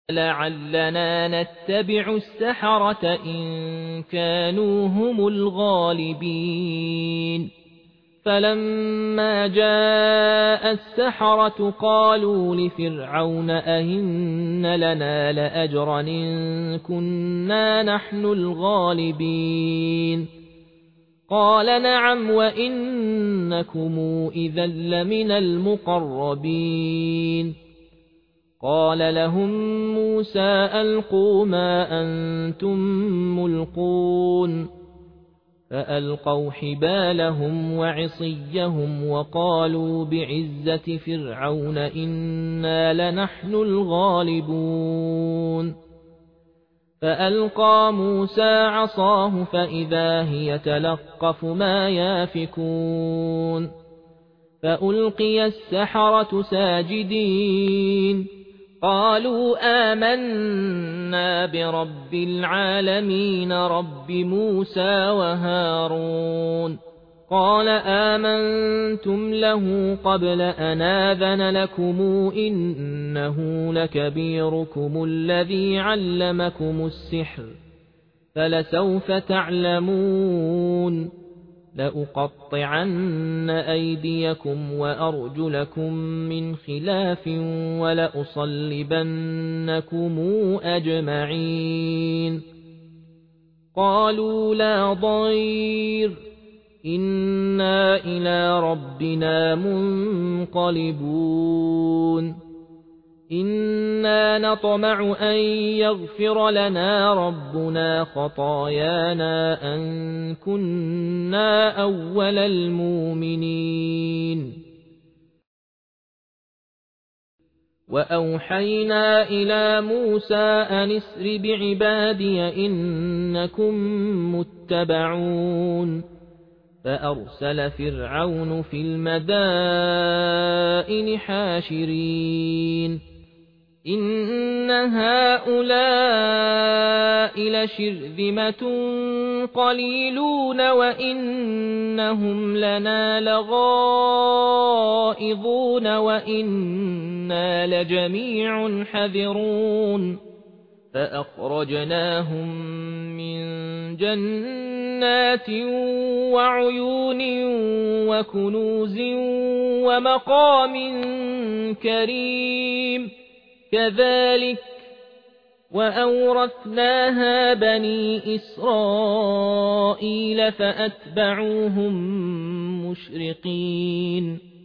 لعلنا نتبع السحرة إن كانوا هم الغالبين فلما جاء السحرة قالوا لفرعون أئن لنا لأجرا إن كنا نحن الغالبين قال نعم وإنكم إذا لمن المقربين قال لهم موسى ألقوا ما أنتم ملقون فألقوا حبالهم وعصيهم وقالوا بعزة فرعون إنا لنحن الغالبون فألقى موسى عصاه فإذا هي تلقف ما يافكون فألقي السحرة ساجدين قالوا آمنا برب العالمين رب موسى وهارون قال آمنتم له قبل أن آذن لكم إنه لكبيركم الذي علمكم السحر فلسوف تعلمون لأقطعن أيديكم وأرجلكم من خلاف ولأصلبنكم أجمعين قالوا لا ضير إنا إلى ربنا منقلبون إنا نطمع أن يغفر لنا ربنا خطايانا أن كنا أول المؤمنين وأوحينا إلى موسى أن اسر بعبادي إنكم متبعون فأرسل فرعون في المدائن حاشرين إن هؤلاء لشرذمة قليلون وإنهم لنا لغائظون وإنا لجميع حذرون فأخرجناهم من جنات وعيون وكنوز ومقام كريم كذلك وأورثناها بني إسرائيل فأتبعوهم مشرقين